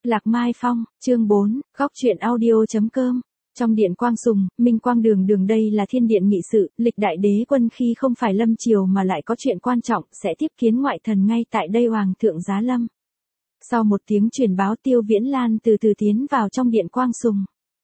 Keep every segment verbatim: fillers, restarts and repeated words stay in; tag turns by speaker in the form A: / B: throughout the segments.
A: Lạc Mai Phong, chương bốn, góc truyện audio.com. Trong điện Quang Sùng, Minh Quang Đường Đường đây là thiên điện nghị sự, lịch đại đế quân khi không phải lâm triều mà lại có chuyện quan trọng, sẽ tiếp kiến ngoại thần ngay tại đây Hoàng thượng giá lâm. Sau một tiếng truyền báo Tiêu Viễn Lan từ từ tiến vào trong điện Quang Sùng.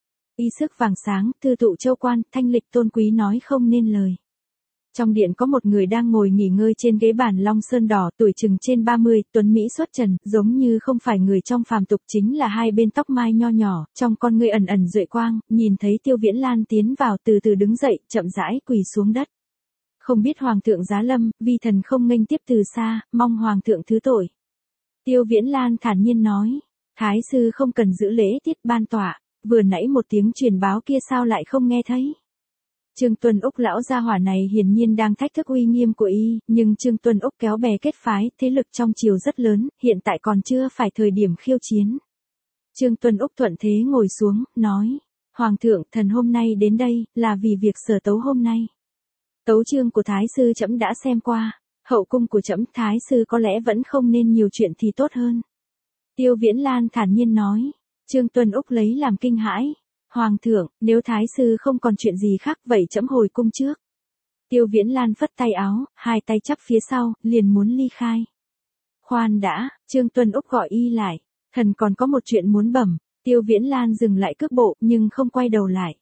A: Y sức vàng sáng, thư tụ châu quan, thanh lịch tôn quý nói không nên lời. Trong điện có một người đang ngồi nghỉ ngơi trên ghế bàn long sơn đỏ, tuổi chừng trên ba mươi, tuấn mỹ xuất trần, giống như không phải người trong phàm tục, chính là hai bên tóc mai nho nhỏ, trong con ngươi ẩn ẩn duệ quang, nhìn thấy Tiêu Viễn Lan tiến vào từ từ đứng dậy, chậm rãi quỳ xuống đất. Không biết Hoàng thượng giá lâm, vi thần không nghênh tiếp từ xa, mong Hoàng thượng thứ tội. Tiêu Viễn Lan thản nhiên nói, Thái sư không cần giữ lễ tiết ban tọa, vừa nãy một tiếng truyền báo kia sao lại không nghe thấy. Trương Tuân Úc lão gia hỏa này hiển nhiên đang thách thức uy nghiêm của y, nhưng Trương Tuân Úc kéo bè kết phái, thế lực trong triều rất lớn, hiện tại còn chưa phải thời điểm khiêu chiến. Trương Tuân Úc thuận thế ngồi xuống, nói, Hoàng thượng, thần hôm nay đến đây, là vì việc sở tấu hôm nay. Tấu chương của Thái sư trẫm đã xem qua, hậu cung của trẫm Thái sư có lẽ vẫn không nên nhiều chuyện thì tốt hơn. Tiêu Viễn Lan thản nhiên nói, Trương Tuân Úc lấy làm kinh hãi. Hoàng thượng, nếu Thái sư không còn chuyện gì khác vậy trẫm hồi cung trước. Tiêu Viễn Lan phất tay áo, hai tay chắp phía sau, liền muốn ly khai. Khoan đã, Trương Tuân Úc gọi y lại, thần còn có một chuyện muốn bẩm. Tiêu Viễn Lan dừng lại cước bộ, nhưng không quay đầu lại.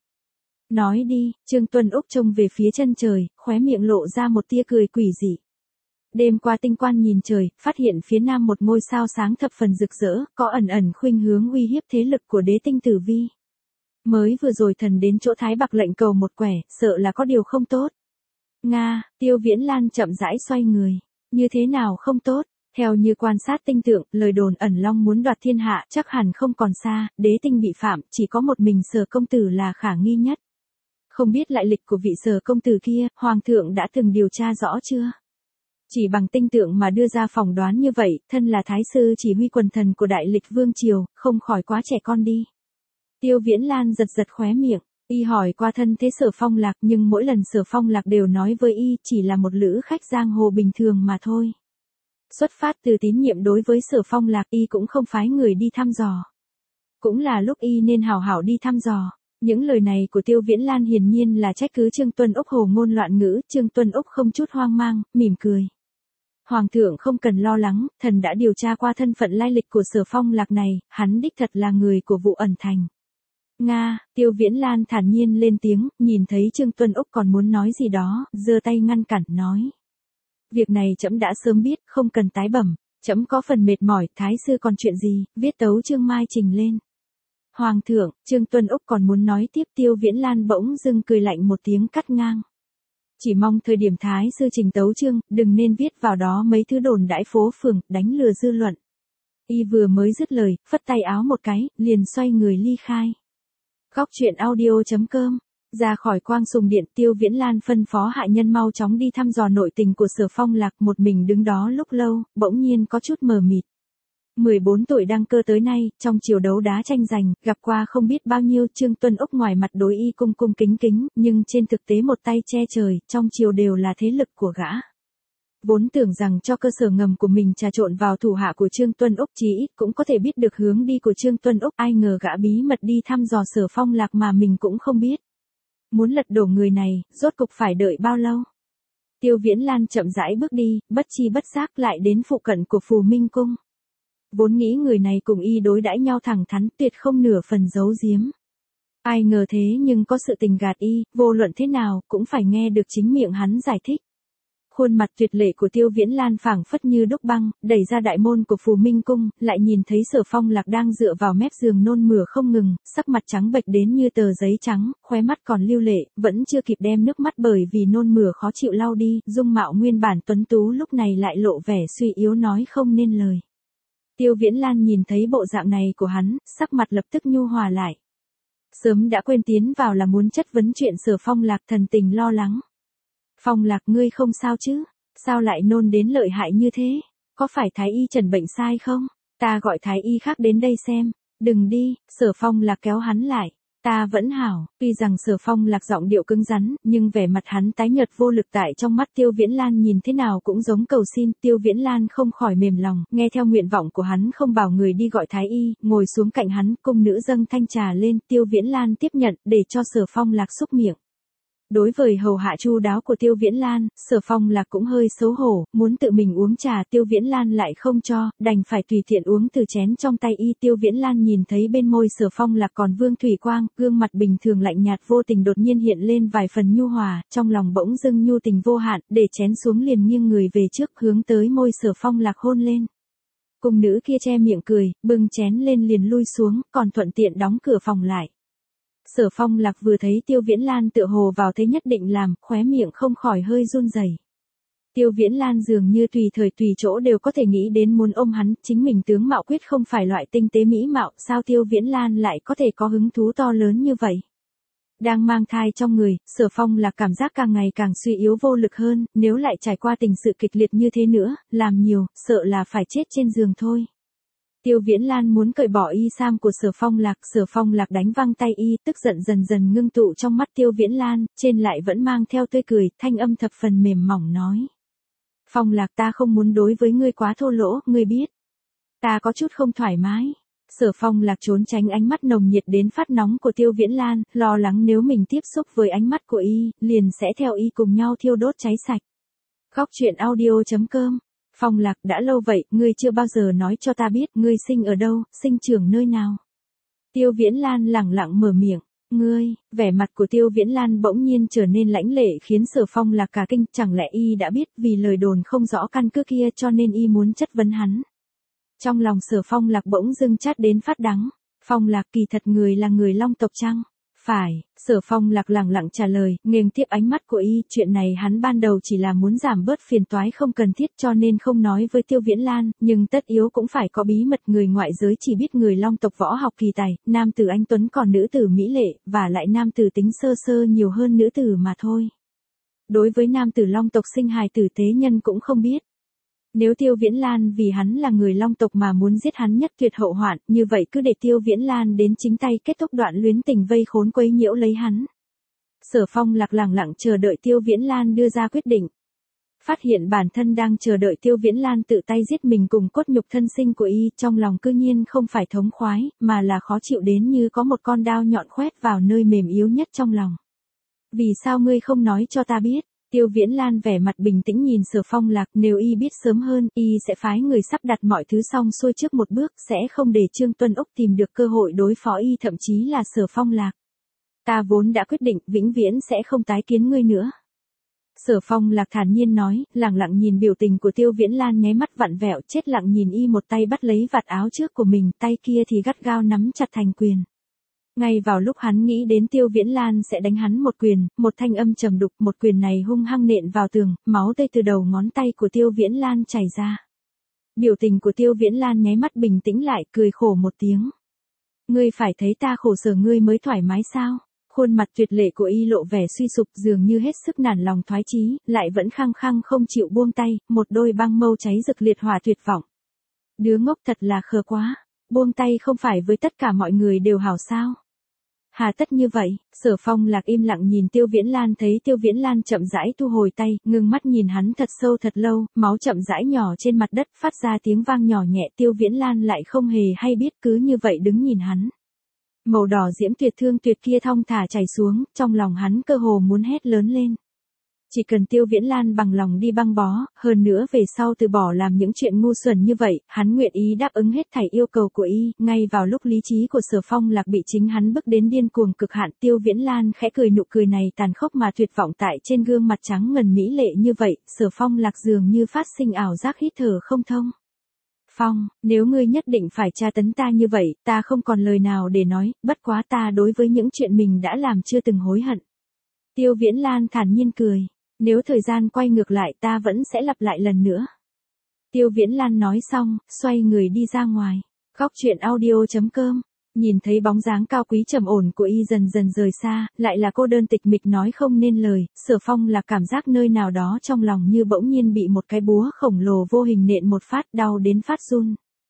A: Nói đi, Trương Tuân Úc trông về phía chân trời, khóe miệng lộ ra một tia cười quỷ dị. Đêm qua tinh quan nhìn trời, phát hiện phía nam một ngôi sao sáng thập phần rực rỡ, có ẩn ẩn khuynh hướng uy hiếp thế lực của đế tinh Tử Vi. Mới vừa rồi thần đến chỗ Thái Bạc lệnh cầu một quẻ, sợ là có điều không tốt. Nga, Tiêu Viễn Lan chậm rãi xoay người. Như thế nào không tốt? Theo như quan sát tinh tượng, lời đồn ẩn long muốn đoạt thiên hạ chắc hẳn không còn xa, đế tinh bị phạm, chỉ có một mình Sở công tử là khả nghi nhất. Không biết lại lịch của vị Sở công tử kia, Hoàng thượng đã từng điều tra rõ chưa? Chỉ bằng tinh tượng mà đưa ra phỏng đoán như vậy, thân là Thái sư chỉ huy quần thần của Đại Lịch Vương Triều, không khỏi quá trẻ con đi. Tiêu Viễn Lan giật giật khóe miệng, y hỏi qua thân thế Sở Phong Lạc nhưng mỗi lần Sở Phong Lạc đều nói với y chỉ là một lữ khách giang hồ bình thường mà thôi. Xuất phát từ tín nhiệm đối với Sở Phong Lạc y cũng không phái người đi thăm dò. Cũng là lúc y nên hảo hảo đi thăm dò. Những lời này của Tiêu Viễn Lan hiển nhiên là trách cứ Trương Tuân Úc hồ ngôn loạn ngữ, Trương Tuân Úc không chút hoang mang, mỉm cười. Hoàng thượng không cần lo lắng, thần đã điều tra qua thân phận lai lịch của Sở Phong Lạc này, hắn đích thật là người của vụ ẩn thành. Nga, Tiêu Viễn Lan thản nhiên lên tiếng, nhìn thấy Trương Tuân Úc còn muốn nói gì đó, giơ tay ngăn cản, nói. Việc này trẫm đã sớm biết, không cần tái bẩm, trẫm có phần mệt mỏi, Thái sư còn chuyện gì, viết tấu chương mai trình lên. Hoàng thượng, Trương Tuân Úc còn muốn nói tiếp, Tiêu Viễn Lan bỗng dưng cười lạnh một tiếng cắt ngang. Chỉ mong thời điểm Thái sư trình tấu chương, đừng nên viết vào đó mấy thứ đồn đãi phố phường, đánh lừa dư luận. Y vừa mới dứt lời, phất tay áo một cái, liền xoay người ly khai. Góc truyện audio.com. Ra khỏi Quang Sùng điện, Tiêu Viễn Lan phân phó hạ nhân mau chóng đi thăm dò nội tình của Sở Phong Lạc, một mình đứng đó lúc lâu, bỗng nhiên có chút mờ mịt. mười bốn tuổi đăng cơ tới nay, trong triều đấu đá tranh giành, gặp qua không biết bao nhiêu, Trương Tuân Úc ngoài mặt đối y cung cung kính kính, nhưng trên thực tế một tay che trời, trong triều đều là thế lực của gã. Vốn tưởng rằng cho cơ sở ngầm của mình trà trộn vào thủ hạ của Trương Tuân Úc chí ít cũng có thể biết được hướng đi của Trương Tuân Úc, ai ngờ gã bí mật đi thăm dò Sở Phong Lạc mà mình cũng không biết. Muốn lật đổ người này, rốt cục phải đợi bao lâu? Tiêu Viễn Lan chậm rãi bước đi, bất chi bất giác lại đến phụ cận của Phù Minh Cung. Vốn nghĩ người này cùng y đối đãi nhau thẳng thắn, tuyệt không nửa phần giấu giếm. Ai ngờ thế nhưng có sự tình gạt y, vô luận thế nào cũng phải nghe được chính miệng hắn giải thích. Khuôn mặt tuyệt lệ của Tiêu Viễn Lan phảng phất như đúc băng, đẩy ra đại môn của Phù Minh Cung, lại nhìn thấy Sở Phong Lạc đang dựa vào mép giường nôn mửa không ngừng, sắc mặt trắng bệch đến như tờ giấy trắng, khóe mắt còn lưu lệ, vẫn chưa kịp đem nước mắt bởi vì nôn mửa khó chịu lau đi, dung mạo nguyên bản tuấn tú lúc này lại lộ vẻ suy yếu nói không nên lời. Tiêu Viễn Lan nhìn thấy bộ dạng này của hắn, sắc mặt lập tức nhu hòa lại. Sớm đã quên tiến vào là muốn chất vấn chuyện Sở Phong Lạc, thần tình lo lắng. Phong Lạc ngươi không sao chứ? Sao lại nôn đến lợi hại như thế? Có phải Thái y trần bệnh sai không? Ta gọi Thái y khác đến đây xem. Đừng đi, Sở Phong Lạc kéo hắn lại. Ta vẫn hảo, tuy rằng Sở Phong Lạc giọng điệu cứng rắn, nhưng vẻ mặt hắn tái nhợt vô lực tại trong mắt Tiêu Viễn Lan nhìn thế nào cũng giống cầu xin, Tiêu Viễn Lan không khỏi mềm lòng, nghe theo nguyện vọng của hắn không bảo người đi gọi thái y, ngồi xuống cạnh hắn, cung nữ dâng thanh trà lên, Tiêu Viễn Lan tiếp nhận, để cho Sở Phong Lạc xúc miệng. Đối với hầu hạ chu đáo của Tiêu Viễn Lan, Sở Phong Lạc cũng hơi xấu hổ, muốn tự mình uống trà Tiêu Viễn Lan lại không cho, đành phải tùy tiện uống từ chén trong tay y. Tiêu Viễn Lan nhìn thấy bên môi Sở Phong Lạc còn vương thủy quang, gương mặt bình thường lạnh nhạt vô tình đột nhiên hiện lên vài phần nhu hòa, trong lòng bỗng dưng nhu tình vô hạn, để chén xuống liền nghiêng người về trước hướng tới môi Sở Phong Lạc hôn lên. Cung nữ kia che miệng cười, bưng chén lên liền lui xuống, còn thuận tiện đóng cửa phòng lại. Sở Phong Lạc vừa thấy Tiêu Viễn Lan tựa hồ vào thế nhất định làm, khóe miệng không khỏi hơi run rẩy. Tiêu Viễn Lan dường như tùy thời tùy chỗ đều có thể nghĩ đến muốn ôm hắn, chính mình tướng mạo quyết không phải loại tinh tế mỹ mạo, sao Tiêu Viễn Lan lại có thể có hứng thú to lớn như vậy. Đang mang thai trong người, Sở Phong Lạc cảm giác càng ngày càng suy yếu vô lực hơn, nếu lại trải qua tình sự kịch liệt như thế nữa, làm nhiều, sợ là phải chết trên giường thôi. Tiêu Viễn Lan muốn cởi bỏ y sam của Sở Phong Lạc, Sở Phong Lạc đánh văng tay y, tức giận dần dần ngưng tụ trong mắt Tiêu Viễn Lan, trên lại vẫn mang theo tươi cười, thanh âm thập phần mềm mỏng nói. Phong Lạc, ta không muốn đối với ngươi quá thô lỗ, ngươi biết. Ta có chút không thoải mái. Sở Phong Lạc trốn tránh ánh mắt nồng nhiệt đến phát nóng của Tiêu Viễn Lan, lo lắng nếu mình tiếp xúc với ánh mắt của y, liền sẽ theo y cùng nhau thiêu đốt cháy sạch. Góc truyện audio chấm com. Phong Lạc, đã lâu vậy, ngươi chưa bao giờ nói cho ta biết, ngươi sinh ở đâu, sinh trưởng nơi nào. Tiêu Viễn Lan lẳng lặng mở miệng, ngươi, vẻ mặt của Tiêu Viễn Lan bỗng nhiên trở nên lãnh lệ khiến Sở Phong Lạc cả kinh, chẳng lẽ y đã biết vì lời đồn không rõ căn cứ kia cho nên y muốn chất vấn hắn. Trong lòng Sở Phong Lạc bỗng dưng chát đến phát đắng, Phong Lạc kỳ thật người là người Long tộc chăng? Phải, Sở Phong Lạc lẳng lặng trả lời, nghênh tiếp ánh mắt của y, chuyện này hắn ban đầu chỉ là muốn giảm bớt phiền toái không cần thiết cho nên không nói với Tiêu Viễn Lan, nhưng tất yếu cũng phải có bí mật, người ngoại giới chỉ biết người Long tộc võ học kỳ tài, nam tử anh tuấn còn nữ tử mỹ lệ, và lại nam tử tính sơ sơ nhiều hơn nữ tử mà thôi. Đối với nam tử Long tộc sinh hài tử tế nhân cũng không biết. Nếu Tiêu Viễn Lan vì hắn là người Long tộc mà muốn giết hắn nhất tuyệt hậu hoạn, như vậy cứ để Tiêu Viễn Lan đến chính tay kết thúc đoạn luyến tình vây khốn quấy nhiễu lấy hắn. Sở Phong Lạc lẳng lặng chờ đợi Tiêu Viễn Lan đưa ra quyết định. Phát hiện bản thân đang chờ đợi Tiêu Viễn Lan tự tay giết mình cùng cốt nhục thân sinh của y, trong lòng cư nhiên không phải thống khoái, mà là khó chịu đến như có một con đao nhọn khoét vào nơi mềm yếu nhất trong lòng. Vì sao ngươi không nói cho ta biết? Tiêu Viễn Lan vẻ mặt bình tĩnh nhìn Sở Phong Lạc, nếu y biết sớm hơn, y sẽ phái người sắp đặt mọi thứ xong xuôi trước một bước, sẽ không để Trương Tuân Úc tìm được cơ hội đối phó y, thậm chí là Sở Phong Lạc. Ta vốn đã quyết định, vĩnh viễn sẽ không tái kiến ngươi nữa. Sở Phong Lạc thản nhiên nói, lẳng lặng nhìn biểu tình của Tiêu Viễn Lan nháy mắt vặn vẹo, chết lặng nhìn y, một tay bắt lấy vạt áo trước của mình, tay kia thì gắt gao nắm chặt thành quyền. Ngay vào lúc hắn nghĩ đến Tiêu Viễn Lan sẽ đánh hắn một quyền, một thanh âm trầm đục, một quyền này hung hăng nện vào tường, máu tươi từ đầu ngón tay của Tiêu Viễn Lan chảy ra. Biểu tình của Tiêu Viễn Lan nháy mắt bình tĩnh lại, cười khổ một tiếng. Ngươi phải thấy ta khổ sở ngươi mới thoải mái sao? Khuôn mặt tuyệt lệ của y lộ vẻ suy sụp, dường như hết sức nản lòng thoái chí, lại vẫn khăng khăng không chịu buông tay, một đôi băng mâu cháy rực liệt hỏa tuyệt vọng. Đứa ngốc thật là khờ quá, buông tay không phải với tất cả mọi người đều hảo sao? Hà tất như vậy, Sở Phong Lạc im lặng nhìn Tiêu Viễn Lan, thấy Tiêu Viễn Lan chậm rãi thu hồi tay, ngưng mắt nhìn hắn thật sâu thật lâu, máu chậm rãi nhỏ trên mặt đất, phát ra tiếng vang nhỏ nhẹ, Tiêu Viễn Lan lại không hề hay biết, cứ như vậy đứng nhìn hắn. Màu đỏ diễm tuyệt thương tuyệt kia thong thả chảy xuống, trong lòng hắn cơ hồ muốn hét lớn lên. Chỉ cần Tiêu Viễn Lan bằng lòng đi băng bó, hơn nữa về sau từ bỏ làm những chuyện ngu xuẩn như vậy, hắn nguyện ý đáp ứng hết thảy yêu cầu của y, ngay vào lúc lý trí của Sở Phong Lạc bị chính hắn bức đến điên cuồng cực hạn, Tiêu Viễn Lan khẽ cười, nụ cười này tàn khốc mà tuyệt vọng tại trên gương mặt trắng ngần mỹ lệ như vậy, Sở Phong Lạc dường như phát sinh ảo giác hít thở không thông. Phong, nếu ngươi nhất định phải tra tấn ta như vậy, ta không còn lời nào để nói, bất quá ta đối với những chuyện mình đã làm chưa từng hối hận. Tiêu Viễn Lan thản nhiên cười. Nếu thời gian quay ngược lại ta vẫn sẽ lặp lại lần nữa. Tiêu Viễn Lan nói xong, xoay người đi ra ngoài. Góc truyện audio chấm com. Nhìn thấy bóng dáng cao quý trầm ổn của y dần dần rời xa, lại là cô đơn tịch mịch nói không nên lời, Sở Phong là cảm giác nơi nào đó trong lòng như bỗng nhiên bị một cái búa khổng lồ vô hình nện một phát, đau đến phát run.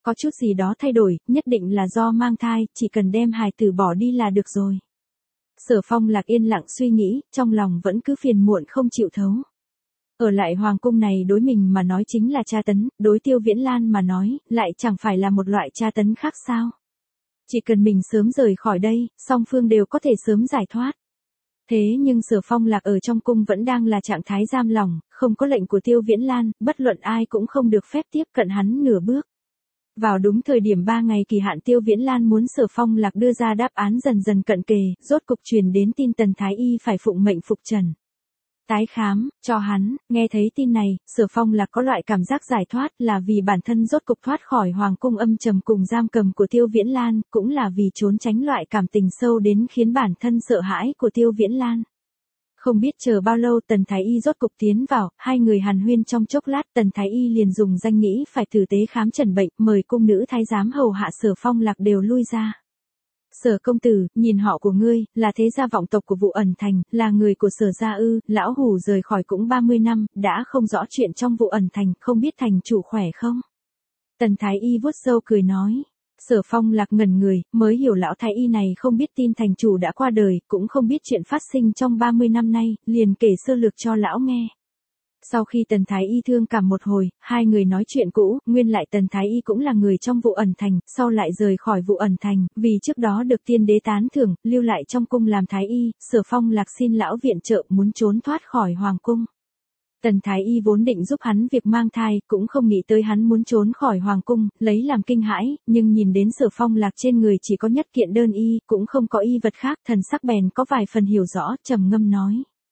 A: Có chút gì đó thay đổi, nhất định là do mang thai, chỉ cần đem hài tử bỏ đi là được rồi. Sở Phong Lạc yên lặng suy nghĩ, trong lòng vẫn cứ phiền muộn không chịu thấu. Ở lại hoàng cung này đối mình mà nói chính là tra tấn, đối Tiêu Viễn Lan mà nói, lại chẳng phải là một loại tra tấn khác sao. Chỉ cần mình sớm rời khỏi đây, song phương đều có thể sớm giải thoát. Thế nhưng Sở Phong Lạc ở trong cung vẫn đang là trạng thái giam lỏng, không có lệnh của Tiêu Viễn Lan, bất luận ai cũng không được phép tiếp cận hắn nửa bước. Vào đúng thời điểm ba ngày kỳ hạn Tiêu Viễn Lan muốn Sở Phong Lạc đưa ra đáp án dần dần cận kề, rốt cục truyền đến tin Tần Thái Y phải phụng mệnh phục trần. Tái khám, cho hắn, nghe thấy tin này, Sở Phong Lạc có loại cảm giác giải thoát là vì bản thân rốt cục thoát khỏi hoàng cung âm trầm cùng giam cầm của Tiêu Viễn Lan, cũng là vì trốn tránh loại cảm tình sâu đến khiến bản thân sợ hãi của Tiêu Viễn Lan. Không biết chờ bao lâu Tần Thái Y rốt cục tiến vào, hai người hàn huyên trong chốc lát Tần Thái Y liền dùng danh nghĩ phải tử tế khám trần bệnh, mời cung nữ thái giám hầu hạ Sở Phong Lạc đều lui ra. Sở công tử, nhìn họ của ngươi, là thế gia vọng tộc của Vụ Ẩn Thành, là người của Sở gia ư, lão hủ rời khỏi cũng ba mươi năm, đã không rõ chuyện trong Vụ Ẩn Thành, không biết thành chủ khỏe không? Tần Thái Y vuốt râu cười nói. Sở Phong Lạc ngẩn người, mới hiểu lão Thái Y này không biết tin thành chủ đã qua đời, cũng không biết chuyện phát sinh trong ba mươi năm nay, liền kể sơ lược cho lão nghe. Sau khi Tần Thái Y thương cảm một hồi, hai người nói chuyện cũ, nguyên lại Tần Thái Y cũng là người trong Vụ Ẩn Thành, sau lại rời khỏi Vụ Ẩn Thành, vì trước đó được tiên đế tán thưởng, lưu lại trong cung làm Thái Y, Sở Phong Lạc xin lão viện trợ muốn trốn thoát khỏi hoàng cung. Tần Thái Y vốn định giúp hắn việc mang thai, cũng không nghĩ tới hắn muốn trốn khỏi hoàng cung, lấy làm kinh hãi, nhưng nhìn đến Sở Phong Lạc trên người chỉ có nhất kiện đơn y, cũng không có y vật khác, thần sắc bèn có vài phần hiểu rõ, trầm ngâm nói.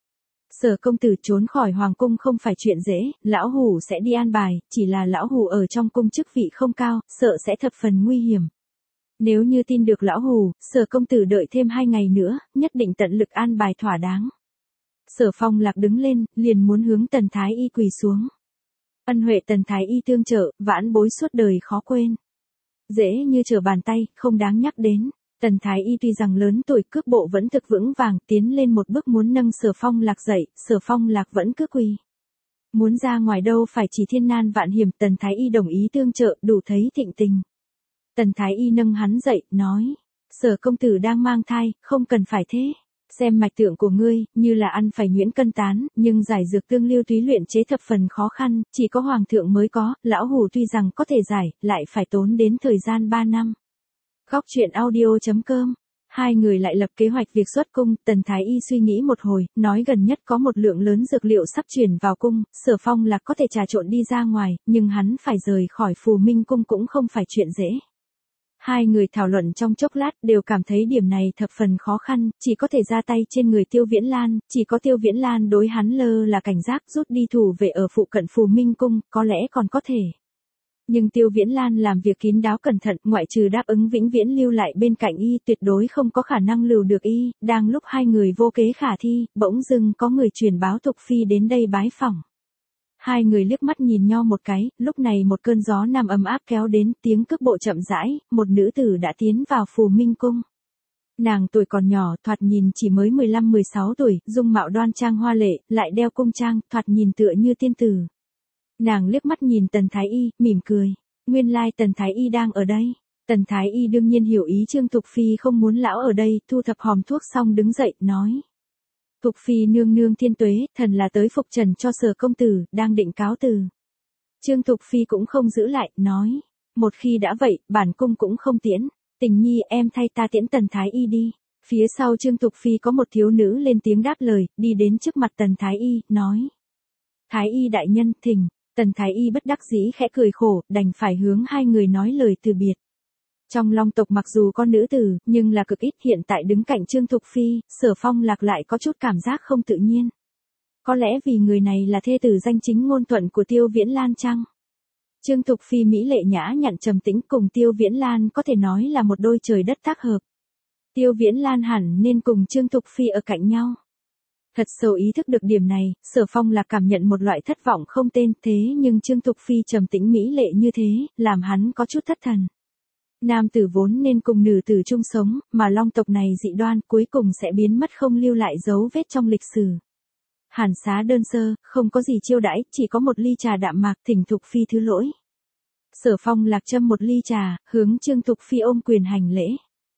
A: Sở công tử trốn khỏi hoàng cung không phải chuyện dễ, lão hủ sẽ đi an bài, chỉ là lão hủ ở trong cung chức vị không cao, sợ sẽ thập phần nguy hiểm. Nếu như tin được lão hủ, Sở công tử đợi thêm hai ngày nữa, nhất định tận lực an bài thỏa đáng. Sở Phong Lạc đứng lên, liền muốn hướng Tần Thái Y quỳ xuống. Ân huệ Tần Thái Y tương trợ, vãn bối suốt đời khó quên. Dễ như trở bàn tay, không đáng nhắc đến. Tần Thái Y tuy rằng lớn tuổi cước bộ vẫn thực vững vàng, tiến lên một bước muốn nâng Sở Phong Lạc dậy, Sở Phong Lạc vẫn cứ quỳ. Muốn ra ngoài đâu phải chỉ thiên nan vạn hiểm, Tần Thái Y đồng ý tương trợ, đủ thấy thịnh tình. Tần Thái Y nâng hắn dậy, nói, Sở công tử đang mang thai, không cần phải thế. Xem mạch tượng của ngươi, như là ăn phải nhuyễn cân tán, nhưng giải dược tương lưu túy luyện chế thập phần khó khăn, chỉ có hoàng thượng mới có, lão hủ tuy rằng có thể giải, lại phải tốn đến thời gian ba năm. Góc truyện audio chấm com. Hai người lại lập kế hoạch việc xuất cung, Tần Thái Y suy nghĩ một hồi, nói gần nhất có một lượng lớn dược liệu sắp chuyển vào cung, Sở Phong Lạc có thể trà trộn đi ra ngoài, nhưng hắn phải rời khỏi Phù Minh cung cũng không phải chuyện dễ. Hai người thảo luận trong chốc lát đều cảm thấy điểm này thập phần khó khăn, chỉ có thể ra tay trên người Tiêu Viễn Lan, chỉ có Tiêu Viễn Lan đối hắn lơ là cảnh giác rút đi thủ về ở phụ cận Phù Minh cung, có lẽ còn có thể. Nhưng Tiêu Viễn Lan làm việc kín đáo cẩn thận, ngoại trừ đáp ứng vĩnh viễn lưu lại bên cạnh y, tuyệt đối không có khả năng lưu được y, đang lúc hai người vô kế khả thi, bỗng dưng có người truyền báo Thục Phi đến đây bái phỏng. Hai người liếc mắt nhìn nhau một cái, lúc này một cơn gió nam ấm áp kéo đến, tiếng cước bộ chậm rãi, một nữ tử đã tiến vào Phù Minh cung. Nàng tuổi còn nhỏ, thoạt nhìn chỉ mới mười lăm mười sáu tuổi, dung mạo đoan trang hoa lệ, lại đeo cung trang, thoạt nhìn tựa như tiên tử. Nàng liếc mắt nhìn Tần Thái Y, mỉm cười. Nguyên lai Tần Thái Y đang ở đây. Tần Thái Y đương nhiên hiểu ý Trương Thục Phi không muốn lão ở đây, thu thập hòm thuốc xong đứng dậy, nói. Thục Phi nương nương thiên tuế, thần là tới phục trần cho Sở công tử, đang định cáo từ. Trương Thục Phi cũng không giữ lại, nói. Một khi đã vậy, bản cung cũng không tiễn. Tình nhi em thay ta tiễn Tần Thái Y đi. Phía sau Trương Thục Phi có một thiếu nữ lên tiếng đáp lời, đi đến trước mặt Tần Thái Y, nói. Thái Y đại nhân, thỉnh. Tần Thái Y bất đắc dĩ khẽ cười khổ, đành phải hướng hai người nói lời từ biệt. Trong Long tộc mặc dù có nữ tử, nhưng là cực ít, hiện tại đứng cạnh Trương Thục Phi, Sở Phong Lạc lại có chút cảm giác không tự nhiên. Có lẽ vì người này là thê tử danh chính ngôn thuận của Tiêu Viễn Lan chăng? Trương Thục Phi mỹ lệ nhã nhặn trầm tĩnh cùng Tiêu Viễn Lan có thể nói là một đôi trời đất tác hợp. Tiêu Viễn Lan hẳn nên cùng Trương Thục Phi ở cạnh nhau. Thật sâu ý thức được điểm này, Sở Phong Lạc cảm nhận một loại thất vọng không tên, thế nhưng Trương Thục Phi trầm tĩnh mỹ lệ như thế, làm hắn có chút thất thần. Nam tử vốn nên cùng nữ tử chung sống, mà Long tộc này dị đoan cuối cùng sẽ biến mất không lưu lại dấu vết trong lịch sử. Hàn xá đơn sơ, không có gì chiêu đãi, chỉ có một ly trà đạm mạc, thỉnh Thục Phi thứ lỗi. Sở Phong Lạc châm một ly trà, hướng Trương Thục Phi ôm quyền hành lễ.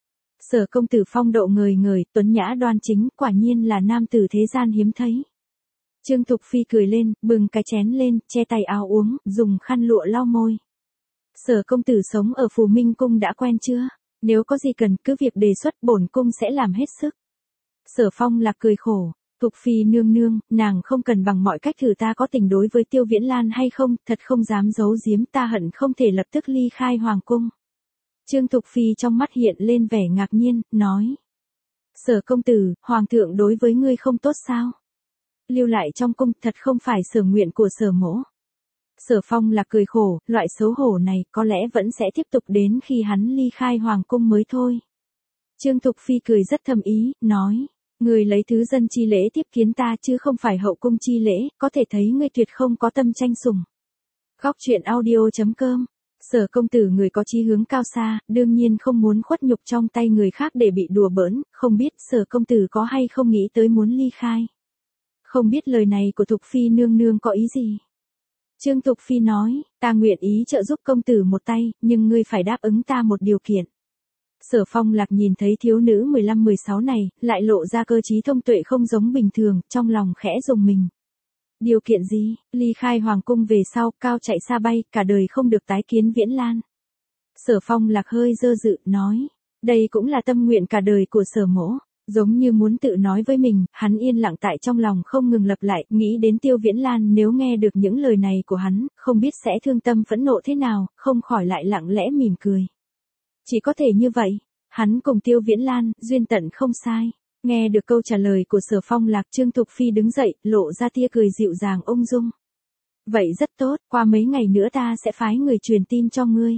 A: Sở công tử phong độ ngời ngời, tuấn nhã đoan chính, quả nhiên là nam tử thế gian hiếm thấy. Trương Thục Phi cười lên, bừng cái chén lên, che tay áo uống, dùng khăn lụa lau môi. Sở công tử sống ở Phù Minh Cung đã quen chưa? Nếu có gì cần cứ việc đề xuất, bổn cung sẽ làm hết sức. Sở Phong Lạc cười khổ. Thục Phi nương nương, nàng không cần bằng mọi cách thử ta có tình đối với Tiêu Viễn Lan hay không, thật không dám giấu giếm, ta hận không thể lập tức ly khai hoàng cung. Trương Thục Phi trong mắt hiện lên vẻ ngạc nhiên, nói. Sở công tử, hoàng thượng đối với ngươi không tốt sao? Lưu lại trong cung thật không phải sở nguyện của sở mỗ. Sở Phong Lạc cười khổ, loại xấu hổ này có lẽ vẫn sẽ tiếp tục đến khi hắn ly khai hoàng cung mới thôi. Trương Thục Phi cười rất thâm ý, nói. Ngươi lấy thứ dân chi lễ tiếp kiến ta chứ không phải hậu cung chi lễ, có thể thấy ngươi tuyệt không có tâm tranh sủng. Góc truyện audio chấm com. Sở công tử người có chí hướng cao xa, đương nhiên không muốn khuất nhục trong tay người khác để bị đùa bỡn, không biết sở công tử có hay không nghĩ tới muốn ly khai. Không biết lời này của Thục Phi nương nương có ý gì? Trương Thục Phi nói, ta nguyện ý trợ giúp công tử một tay, nhưng ngươi phải đáp ứng ta một điều kiện. Sở Phong Lạc nhìn thấy thiếu nữ mười lăm mười sáu này, lại lộ ra cơ trí thông tuệ không giống bình thường, trong lòng khẽ rùng mình. Điều kiện gì? Ly khai hoàng cung về sau, cao chạy xa bay, cả đời không được tái kiến Viễn Lan. Sở Phong Lạc hơi dơ dự, nói, đây cũng là tâm nguyện cả đời của sở mỗ. Giống như muốn tự nói với mình, hắn yên lặng tại trong lòng không ngừng lặp lại, nghĩ đến Tiêu Viễn Lan nếu nghe được những lời này của hắn, không biết sẽ thương tâm phẫn nộ thế nào, không khỏi lại lặng lẽ mỉm cười. Chỉ có thể như vậy, hắn cùng Tiêu Viễn Lan, duyên tận không sai. Nghe được câu trả lời của Sở Phong Lạc, Trương Thục Phi đứng dậy, lộ ra tia cười dịu dàng ung dung. Vậy rất tốt, qua mấy ngày nữa ta sẽ phái người truyền tin cho ngươi.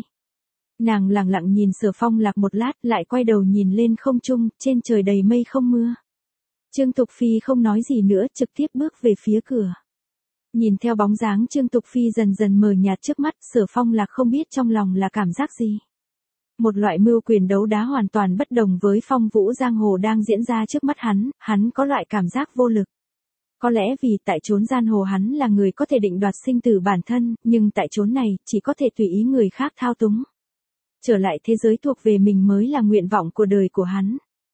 A: Nàng lặng lặng nhìn Sở Phong Lạc một lát, lại quay đầu nhìn lên không trung, trên trời đầy mây không mưa. Trương Thục Phi không nói gì nữa, trực tiếp bước về phía cửa. Nhìn theo bóng dáng Trương Thục Phi dần dần mờ nhạt trước mắt, Sở Phong Lạc không biết trong lòng là cảm giác gì. Một loại mưu quyền đấu đá hoàn toàn bất đồng với phong vũ giang hồ đang diễn ra trước mắt hắn, hắn có loại cảm giác vô lực. Có lẽ vì tại chốn giang hồ hắn là người có thể định đoạt sinh tử bản thân, nhưng tại chốn này, chỉ có thể tùy ý người khác thao túng. Trở lại thế giới thuộc về mình mới là nguyện vọng của đời của hắn.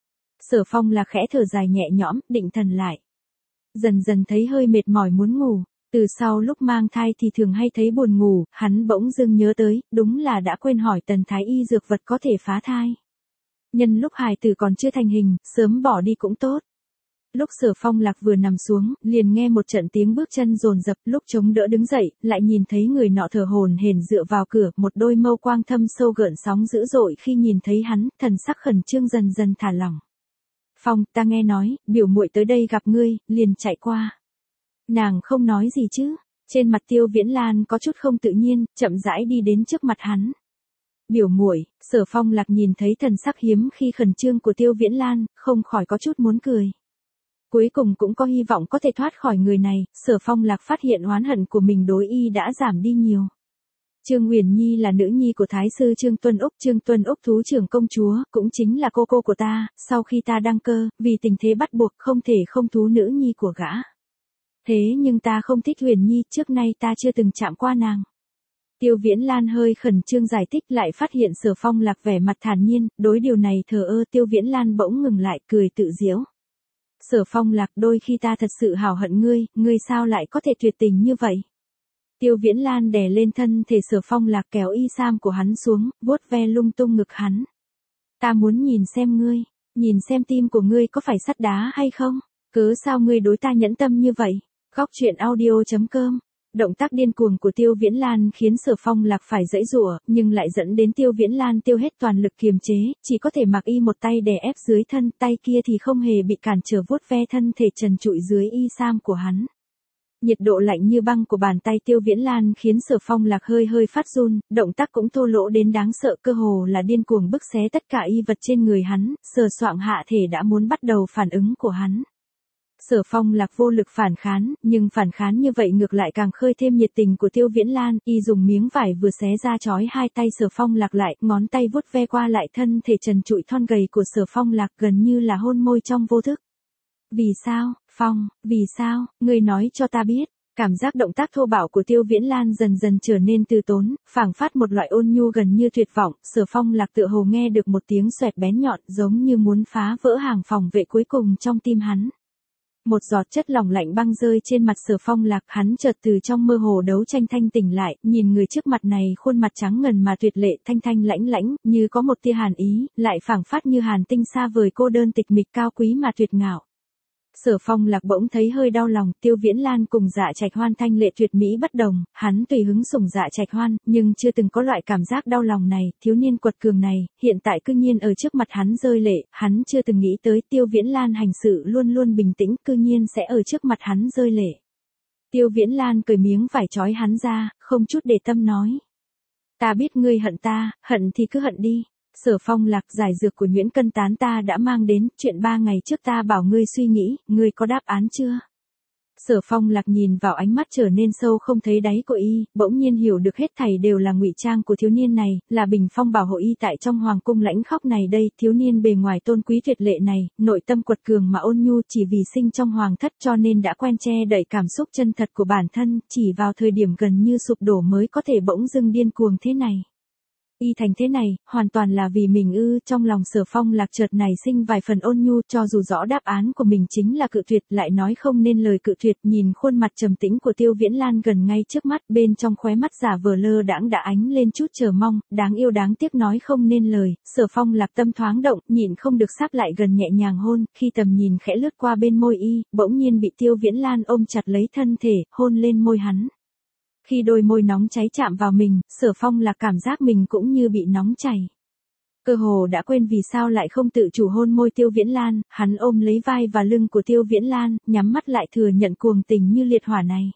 A: Sở Phong là khẽ thở dài nhẹ nhõm, định thần lại. Dần dần thấy hơi mệt mỏi muốn ngủ, từ sau lúc mang thai thì thường hay thấy buồn ngủ, hắn bỗng dưng nhớ tới, đúng là đã quên hỏi Tần Thái Y dược vật có thể phá thai. Nhân lúc hài tử còn chưa thành hình, sớm bỏ đi cũng tốt. Lúc Sở Phong Lạc vừa nằm xuống, liền nghe một trận tiếng bước chân dồn dập, lúc chống đỡ đứng dậy, lại nhìn thấy người nọ thở hổn hển dựa vào cửa, một đôi mâu quang thâm sâu gợn sóng dữ dội khi nhìn thấy hắn, thần sắc khẩn trương dần dần thả lỏng. Phong, ta nghe nói, biểu muội tới đây gặp ngươi, liền chạy qua. Nàng không nói gì chứ, trên mặt Tiêu Viễn Lan có chút không tự nhiên, chậm rãi đi đến trước mặt hắn. Biểu muội, Sở Phong Lạc nhìn thấy thần sắc hiếm khi khẩn trương của Tiêu Viễn Lan, không khỏi có chút muốn cười. Cuối cùng cũng có hy vọng có thể thoát khỏi người này, Sở Phong Lạc phát hiện oán hận của mình đối y đã giảm đi nhiều. Trương Uyển Nhi là nữ nhi của Thái sư Trương Tuân Úc, Trương Tuân Úc thú trưởng công chúa, cũng chính là cô cô của ta, sau khi ta đăng cơ, vì tình thế bắt buộc không thể không thú nữ nhi của gã. Thế nhưng ta không thích Uyển Nhi, trước nay ta chưa từng chạm qua nàng. Tiêu Viễn Lan hơi khẩn trương giải thích, lại phát hiện Sở Phong Lạc vẻ mặt thản nhiên, đối điều này thờ ơ. Tiêu Viễn Lan bỗng ngừng lại, cười tự giễu. Sở Phong Lạc, đôi khi ta thật sự hảo hận ngươi, ngươi sao lại có thể tuyệt tình như vậy? Tiêu Viễn Lan đè lên thân thể Sở Phong Lạc, kéo y sam của hắn xuống, vuốt ve lung tung ngực hắn. Ta muốn nhìn xem ngươi, nhìn xem tim của ngươi có phải sắt đá hay không? Cớ sao ngươi đối ta nhẫn tâm như vậy? Góc truyện audio chấm com. Động tác điên cuồng của Tiêu Viễn Lan khiến Sở Phong Lạc phải giãy giụa, nhưng lại dẫn đến Tiêu Viễn Lan tiêu hết toàn lực kiềm chế, chỉ có thể mặc y một tay đè ép dưới thân, tay kia thì không hề bị cản trở vuốt ve thân thể trần trụi dưới y sam của hắn. Nhiệt độ lạnh như băng của bàn tay Tiêu Viễn Lan khiến Sở Phong Lạc hơi hơi phát run, động tác cũng thô lỗ đến đáng sợ, cơ hồ là điên cuồng bứt xé tất cả y vật trên người hắn, sờ soạng hạ thể đã muốn bắt đầu phản ứng của hắn. Sở Phong Lạc vô lực phản kháng, nhưng phản kháng như vậy ngược lại càng khơi thêm nhiệt tình của Tiêu Viễn Lan, y dùng miếng vải vừa xé ra trói hai tay Sở Phong Lạc lại, ngón tay vuốt ve qua lại thân thể trần trụi thon gầy của Sở Phong Lạc, gần như là hôn môi trong vô thức. Vì sao, Phong, vì sao, ngươi nói cho ta biết. Cảm giác động tác thô bạo của Tiêu Viễn Lan dần dần trở nên từ tốn, phảng phất một loại ôn nhu gần như tuyệt vọng, Sở Phong Lạc tựa hồ nghe được một tiếng xoẹt bén nhọn giống như muốn phá vỡ hàng phòng vệ cuối cùng trong tim hắn. Một giọt chất lỏng lạnh băng rơi trên mặt Sở Phong Lạc, hắn chợt từ trong mơ hồ đấu tranh thanh tỉnh lại, nhìn người trước mặt này khuôn mặt trắng ngần mà tuyệt lệ, thanh thanh lãnh lãnh, như có một tia hàn ý, lại phảng phất như hàn tinh xa vời cô đơn tịch mịch cao quý mà tuyệt ngạo. Sở Phong Lạc bỗng thấy hơi đau lòng, Tiêu Viễn Lan cùng Dạ Trạch Hoan thanh lệ tuyệt mỹ bất đồng, hắn tùy hứng sủng Dạ Trạch Hoan, nhưng chưa từng có loại cảm giác đau lòng này, thiếu niên quật cường này, hiện tại cư nhiên ở trước mặt hắn rơi lệ, hắn chưa từng nghĩ tới Tiêu Viễn Lan hành sự luôn luôn bình tĩnh, cư nhiên sẽ ở trước mặt hắn rơi lệ. Tiêu Viễn Lan cởi miếng vải trói hắn ra, không chút để tâm nói: "Ta biết ngươi hận ta, hận thì cứ hận đi." Sở Phong Lạc, giải dược của nhuyễn cân tán ta đã mang đến, chuyện ba ngày trước ta bảo ngươi suy nghĩ, ngươi có đáp án chưa? Sở Phong Lạc nhìn vào ánh mắt trở nên sâu không thấy đáy của y, bỗng nhiên hiểu được hết thảy đều là ngụy trang của thiếu niên này, là bình phong bảo hộ y tại trong hoàng cung lãnh khóc này đây, thiếu niên bề ngoài tôn quý tuyệt lệ này, nội tâm quật cường mà ôn nhu, chỉ vì sinh trong hoàng thất cho nên đã quen che đậy cảm xúc chân thật của bản thân, chỉ vào thời điểm gần như sụp đổ mới có thể bỗng dưng điên cuồng thế này. Y thành thế này, hoàn toàn là vì mình ư, trong lòng Sở Phong Lạc chợt nảy sinh vài phần ôn nhu, cho dù rõ đáp án của mình chính là cự tuyệt, lại nói không nên lời cự tuyệt, nhìn khuôn mặt trầm tĩnh của Tiêu Viễn Lan gần ngay trước mắt, bên trong khóe mắt giả vờ lơ đãng đã ánh lên chút chờ mong, đáng yêu đáng tiếc nói không nên lời, Sở Phong Lạc tâm thoáng động, nhịn không được sáp lại gần nhẹ nhàng hôn, khi tầm nhìn khẽ lướt qua bên môi y, bỗng nhiên bị Tiêu Viễn Lan ôm chặt lấy thân thể, hôn lên môi hắn. Khi đôi môi nóng cháy chạm vào mình, Sở Phong Lạc cảm giác mình cũng như bị nóng chảy. Cơ hồ đã quên vì sao lại không tự chủ hôn môi Tiêu Viễn Lan, hắn ôm lấy vai và lưng của Tiêu Viễn Lan, nhắm mắt lại thừa nhận cuồng tình như liệt hỏa này.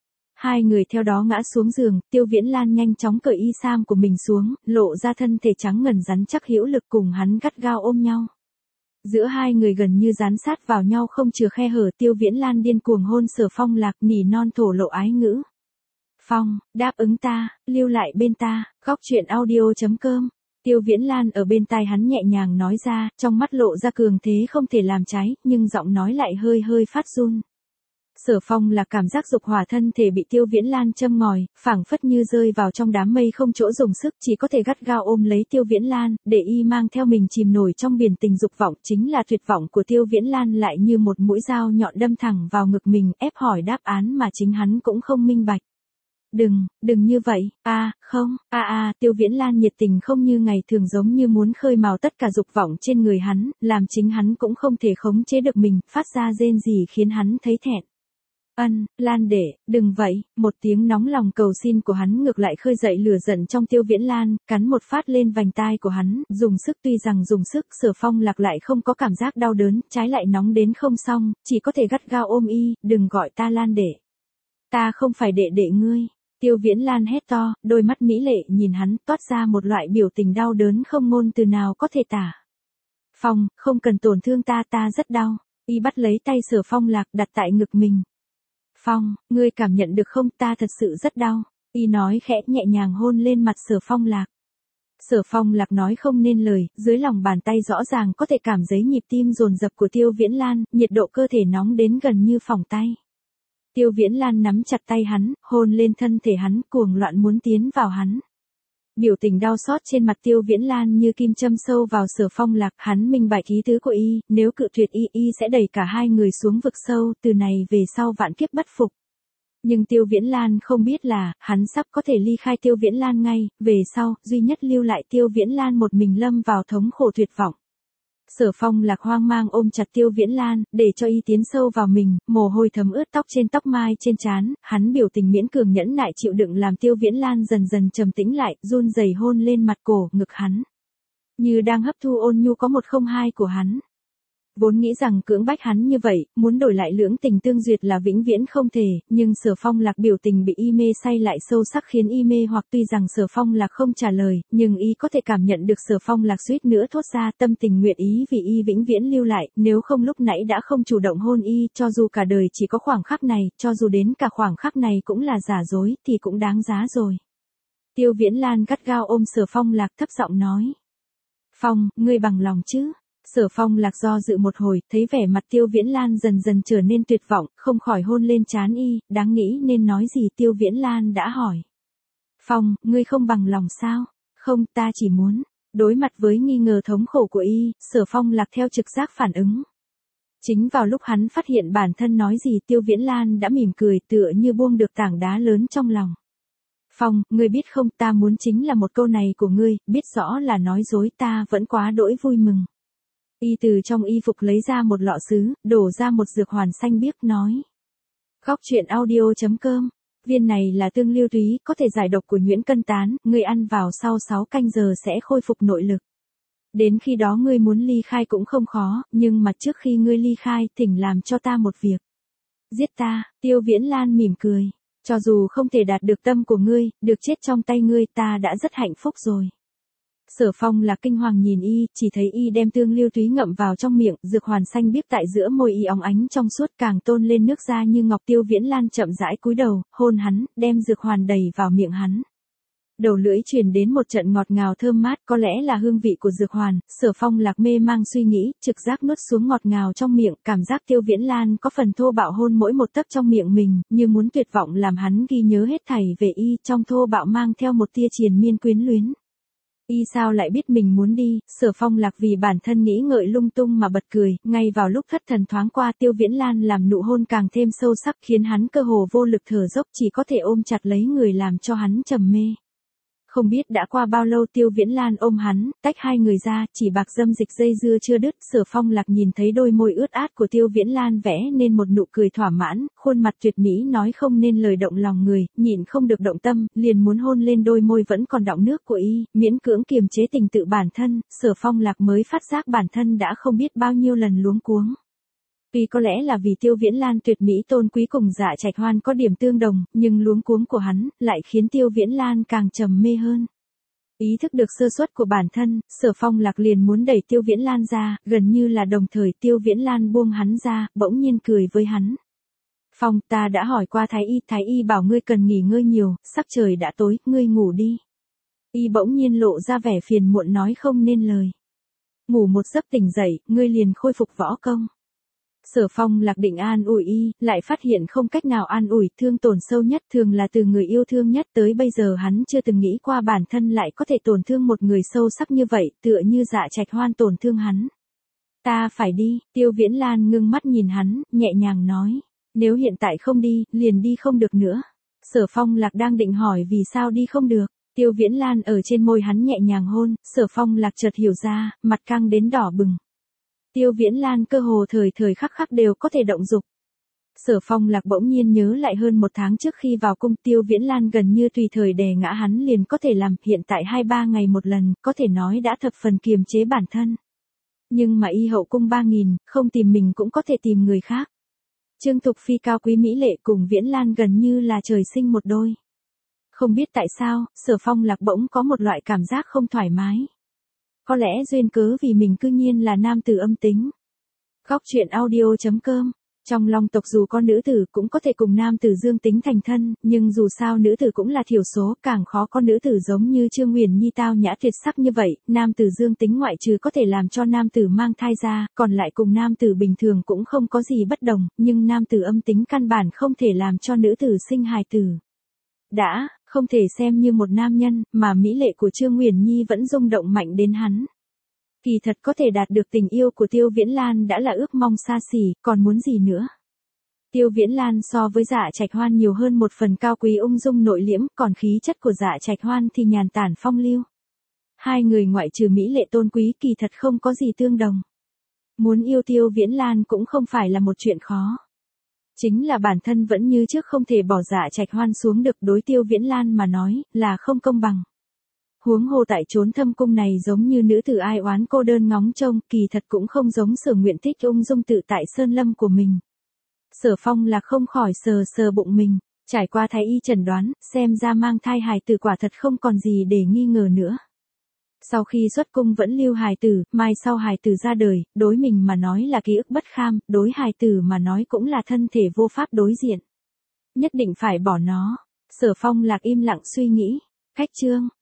A: Hai người theo đó ngã xuống giường, Tiêu Viễn Lan nhanh chóng cởi y sam của mình xuống, lộ ra thân thể trắng ngần rắn chắc hữu lực cùng hắn gắt gao ôm nhau. Giữa hai người gần như dán sát vào nhau không chừa khe hở, Tiêu Viễn Lan điên cuồng hôn Sở Phong Lạc, nỉ non thổ lộ ái ngữ. "Phong, đáp ứng ta, lưu lại bên ta." Góc truyện audio chấm com. Tiêu Viễn Lan ở bên tai hắn nhẹ nhàng nói ra, trong mắt lộ ra cường thế không thể làm trái, nhưng giọng nói lại hơi hơi phát run. Sở Phong là cảm giác dục hỏa thân thể bị Tiêu Viễn Lan châm ngòi, phảng phất như rơi vào trong đám mây không chỗ dùng sức, chỉ có thể gắt gao ôm lấy Tiêu Viễn Lan, để y mang theo mình chìm nổi trong biển tình dục vọng, chính là tuyệt vọng của Tiêu Viễn Lan lại như một mũi dao nhọn đâm thẳng vào ngực mình, ép hỏi đáp án mà chính hắn cũng không minh bạch. "Đừng, đừng như vậy, a, à, không, a à, a." À, Tiêu Viễn Lan nhiệt tình không như ngày thường, giống như muốn khơi mào tất cả dục vọng trên người hắn, làm chính hắn cũng không thể khống chế được mình, phát ra rên rỉ khiến hắn thấy thẹn. "Ân, Lan đệ, đừng vậy." Một tiếng nóng lòng cầu xin của hắn ngược lại khơi dậy lửa giận trong Tiêu Viễn Lan, cắn một phát lên vành tai của hắn, dùng sức, tuy rằng dùng sức, Sở Phong Lạc lại không có cảm giác đau đớn, trái lại nóng đến không xong, chỉ có thể gắt gao ôm y, "Đừng gọi ta Lan đệ. Ta không phải đệ đệ ngươi." Tiêu Viễn Lan hét to, đôi mắt mỹ lệ nhìn hắn, toát ra một loại biểu tình đau đớn không ngôn từ nào có thể tả. "Phong, không cần tổn thương ta, ta rất đau." Y bắt lấy tay Sở Phong Lạc đặt tại ngực mình. "Phong, ngươi cảm nhận được không, ta thật sự rất đau." Y nói khẽ, nhẹ nhàng hôn lên mặt Sở Phong Lạc. Sở Phong Lạc nói không nên lời, dưới lòng bàn tay rõ ràng có thể cảm thấy nhịp tim dồn dập của Tiêu Viễn Lan, nhiệt độ cơ thể nóng đến gần như phỏng tay. Tiêu Viễn Lan nắm chặt tay hắn, hôn lên thân thể hắn, cuồng loạn muốn tiến vào hắn. Biểu tình đau xót trên mặt Tiêu Viễn Lan như kim châm sâu vào Sở Phong Lạc, hắn minh bạch ý tứ của y, nếu cự tuyệt y, y sẽ đẩy cả hai người xuống vực sâu, từ này về sau vạn kiếp bất phục. Nhưng Tiêu Viễn Lan không biết là, hắn sắp có thể ly khai Tiêu Viễn Lan ngay, về sau, duy nhất lưu lại Tiêu Viễn Lan một mình lâm vào thống khổ tuyệt vọng. Sở Phong Lạc hoang mang ôm chặt Tiêu Viễn Lan, để cho y tiến sâu vào mình, mồ hôi thấm ướt tóc trên tóc mai trên trán, hắn biểu tình miễn cường nhẫn nại chịu đựng làm Tiêu Viễn Lan dần dần trầm tĩnh lại, run rẩy hôn lên mặt cổ, ngực hắn. Như đang hấp thu ôn nhu có một không hai của hắn. Vốn nghĩ rằng cưỡng bách hắn như vậy, muốn đổi lại lưỡng tình tương duyệt là vĩnh viễn không thể, nhưng Sở Phong Lạc biểu tình bị y mê say lại sâu sắc khiến y mê hoặc, tuy rằng Sở Phong Lạc không trả lời, nhưng y có thể cảm nhận được Sở Phong Lạc suýt nữa thốt ra tâm tình nguyện ý vì y vĩnh viễn lưu lại, nếu không lúc nãy đã không chủ động hôn y, cho dù cả đời chỉ có khoảng khắc này, cho dù đến cả khoảng khắc này cũng là giả dối, thì cũng đáng giá rồi. Tiêu Viễn Lan gắt gao ôm Sở Phong Lạc thấp giọng nói. "Phong, ngươi bằng lòng chứ?" Sở Phong Lạc do dự một hồi, thấy vẻ mặt Tiêu Viễn Lan dần dần trở nên tuyệt vọng, không khỏi hôn lên trán y, đáng nghĩ nên nói gì. Tiêu Viễn Lan đã hỏi. Phong, ngươi không bằng lòng sao? Không, ta chỉ muốn. Đối mặt với nghi ngờ thống khổ của y, Sở Phong Lạc theo trực giác phản ứng. Chính vào lúc hắn phát hiện bản thân nói gì, Tiêu Viễn Lan đã mỉm cười tựa như buông được tảng đá lớn trong lòng. Phong, ngươi biết không, ta muốn chính là một câu này của ngươi, biết rõ là nói dối, ta vẫn quá đỗi vui mừng. Y từ trong y phục lấy ra một lọ sứ, đổ ra một dược hoàn xanh biếc nói. Góc truyện audio chấm com. Viên này là tương lưu túy, có thể giải độc của nhuyễn cân tán, ngươi ăn vào sau sáu canh giờ sẽ khôi phục nội lực. Đến khi đó ngươi muốn ly khai cũng không khó, nhưng mà trước khi ngươi ly khai, thỉnh làm cho ta một việc. Giết ta. Tiêu Viễn Lan mỉm cười. Cho dù không thể đạt được tâm của ngươi, được chết trong tay ngươi, ta đã rất hạnh phúc rồi. Sở Phong Lạc kinh hoàng nhìn y, chỉ thấy y đem tương lưu túy ngậm vào trong miệng, dược hoàn xanh biếc tại giữa môi y óng ánh trong suốt càng tôn lên nước da như ngọc. Tiêu Viễn Lan chậm rãi cúi đầu, hôn hắn, đem dược hoàn đầy vào miệng hắn. Đầu lưỡi truyền đến một trận ngọt ngào thơm mát, có lẽ là hương vị của dược hoàn. Sở Phong Lạc mê mang suy nghĩ, trực giác nuốt xuống ngọt ngào trong miệng, cảm giác Tiêu Viễn Lan có phần thô bạo hôn mỗi một tấc trong miệng mình, như muốn tuyệt vọng làm hắn ghi nhớ hết thảy về y, trong thô bạo mang theo một tia triền miên quyến luyến. Y sao lại biết mình muốn đi? Sở Phong Lạc vì bản thân nghĩ ngợi lung tung mà bật cười, ngay vào lúc thất thần thoáng qua, Tiêu Viễn Lan làm nụ hôn càng thêm sâu sắc, khiến hắn cơ hồ vô lực thở dốc, chỉ có thể ôm chặt lấy người làm cho hắn trầm mê. Không biết đã qua bao lâu, Tiêu Viễn Lan ôm hắn, tách hai người ra, chỉ bạc dâm dịch dây dưa chưa đứt. Sở Phong Lạc nhìn thấy đôi môi ướt át của Tiêu Viễn Lan vẽ nên một nụ cười thỏa mãn, khuôn mặt tuyệt mỹ nói không nên lời động lòng người, nhịn không được động tâm, liền muốn hôn lên đôi môi vẫn còn đọng nước của y, miễn cưỡng kiềm chế tình tự bản thân. Sở Phong Lạc mới phát giác bản thân đã không biết bao nhiêu lần luống cuống. Tuy có lẽ là vì Tiêu Viễn Lan tuyệt mỹ tôn quý cùng Dạ Trạch Hoan có điểm tương đồng, nhưng luống cuống của hắn lại khiến Tiêu Viễn Lan càng trầm mê hơn. Ý thức được sơ suất của bản thân, Sở Phong Lạc liền muốn đẩy Tiêu Viễn Lan ra, gần như là đồng thời Tiêu Viễn Lan buông hắn ra, bỗng nhiên cười với hắn. Phong, ta đã hỏi qua Thái Y, Thái Y bảo ngươi cần nghỉ ngơi nhiều, sắc trời đã tối, ngươi ngủ đi. Y bỗng nhiên lộ ra vẻ phiền muộn nói không nên lời. Ngủ một giấc tỉnh dậy, ngươi liền khôi phục võ công. Sở Phong Lạc định an ủi y, lại phát hiện không cách nào an ủi, thương tổn sâu nhất thường là từ người yêu thương nhất, tới bây giờ hắn chưa từng nghĩ qua bản thân lại có thể tổn thương một người sâu sắc như vậy, tựa như Dạ Trạch Hoan tổn thương hắn. Ta phải đi. Tiêu Viễn Lan ngưng mắt nhìn hắn, nhẹ nhàng nói, nếu hiện tại không đi, liền đi không được nữa. Sở Phong Lạc đang định hỏi vì sao đi không được. Tiêu Viễn Lan ở trên môi hắn nhẹ nhàng hôn, Sở Phong Lạc chợt hiểu ra, mặt căng đến đỏ bừng. Tiêu Viễn Lan cơ hồ thời thời khắc khắc đều có thể động dục. Sở Phong Lạc bỗng nhiên nhớ lại hơn một tháng trước khi vào cung, Tiêu Viễn Lan gần như tùy thời đè ngã hắn liền có thể làm, hiện tại hai ba ngày một lần, có thể nói đã thập phần kiềm chế bản thân. Nhưng mà y hậu cung ba nghìn, không tìm mình cũng có thể tìm người khác. Trương Thục Phi cao quý mỹ lệ cùng Viễn Lan gần như là trời sinh một đôi. Không biết tại sao, Sở Phong Lạc bỗng có một loại cảm giác không thoải mái. Có lẽ duyên cớ vì mình cư nhiên là nam tử âm tính. Góc truyện audio chấm com. Trong Long tộc dù có nữ tử cũng có thể cùng nam tử dương tính thành thân, nhưng dù sao nữ tử cũng là thiểu số, càng khó có nữ tử giống như Trương Huyền Nhi tao nhã tuyệt sắc như vậy. Nam tử dương tính ngoại trừ có thể làm cho nam tử mang thai ra, còn lại cùng nam tử bình thường cũng không có gì bất đồng, nhưng nam tử âm tính căn bản không thể làm cho nữ tử sinh hài tử. Đã không thể xem như một nam nhân, mà mỹ lệ của Trương Huyền Nhi vẫn rung động mạnh đến hắn. Kỳ thật có thể đạt được tình yêu của Tiêu Viễn Lan đã là ước mong xa xỉ, còn muốn gì nữa. Tiêu Viễn Lan so với Dạ Trạch Hoan nhiều hơn một phần cao quý ung dung nội liễm, còn khí chất của Dạ Trạch Hoan thì nhàn tản phong lưu. Hai người ngoại trừ mỹ lệ tôn quý kỳ thật không có gì tương đồng. Muốn yêu Tiêu Viễn Lan cũng không phải là một chuyện khó. Chính là bản thân vẫn như trước không thể bỏ Dạ Trạch Hoan xuống được, đối Tiêu Viễn Lan mà nói, là không công bằng. Huống hồ tại chốn thâm cung này giống như nữ tử ai oán cô đơn ngóng trông, kỳ thật cũng không giống Sở Nguyện thích ung dung tự tại sơn lâm của mình. Sở Phong là không khỏi sờ sờ bụng mình, trải qua thái y chẩn đoán, xem ra mang thai hài tử quả thật không còn gì để nghi ngờ nữa. Sau khi xuất cung vẫn lưu hài tử, mai sau hài tử ra đời, đối mình mà nói là ký ức bất kham, đối hài tử mà nói cũng là thân thể vô pháp đối diện. Nhất định phải bỏ nó. Sở Phong Lạc im lặng suy nghĩ. Khách trương.